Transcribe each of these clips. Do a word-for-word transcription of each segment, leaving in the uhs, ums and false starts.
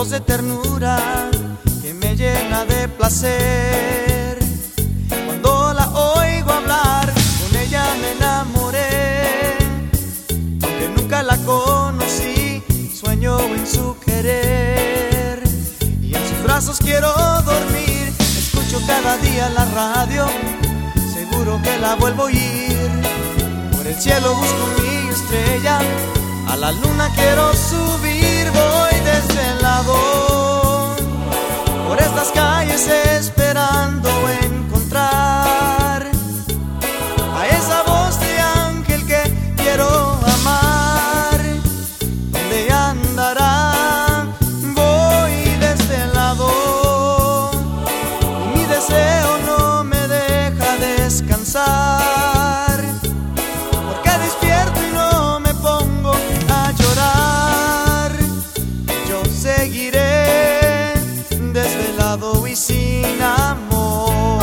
voz de ternura que me llena de placer. Cuando la oigo hablar, con ella me enamoré. Aunque nunca la conocí, sueño en su querer. Y en sus brazos quiero dormir. Escucho cada día la radio, seguro que la vuelvo a oír. Por el cielo busco mi estrella, a la luna quiero subir. Voy desvelado por estas calles esperando encontrar a esa voz de ángel que quiero amar. ¿Dónde andará? Voy desvelado y mi deseo no me deja descansar, porque despierto y no me pongo a llorar. Yo seguiré desvelado y sin amor.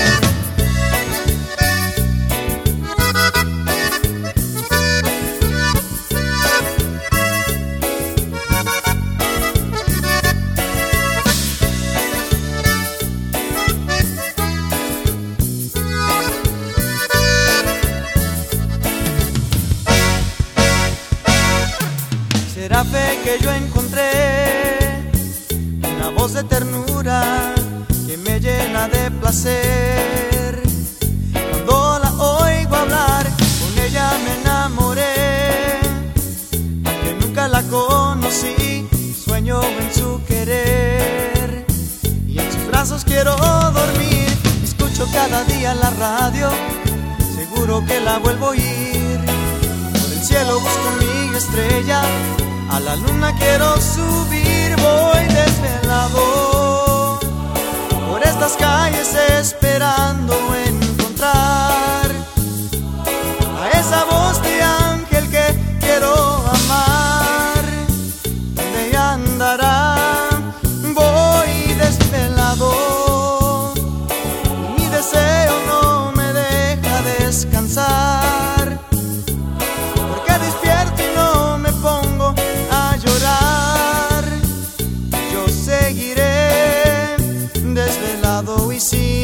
Será fe que yo encontré una voz de ternura que me llena de placer. Cuando la oigo hablar, con ella me enamoré. Aunque nunca la conocí, sueño en su querer. Y en sus brazos quiero dormir. Escucho cada día la radio, seguro que la vuelvo a oír. Por el cielo busco mi estrella, a la luna quiero subir. Voy desvelado por estas calles esperando encontrar a esa voz de ángel que quiero amar. ¿Dónde andará? Voy desvelado y mi deseo no me deja descansar, porque despierto y no me pongo a llorar. Yo seguiré desvelado y sin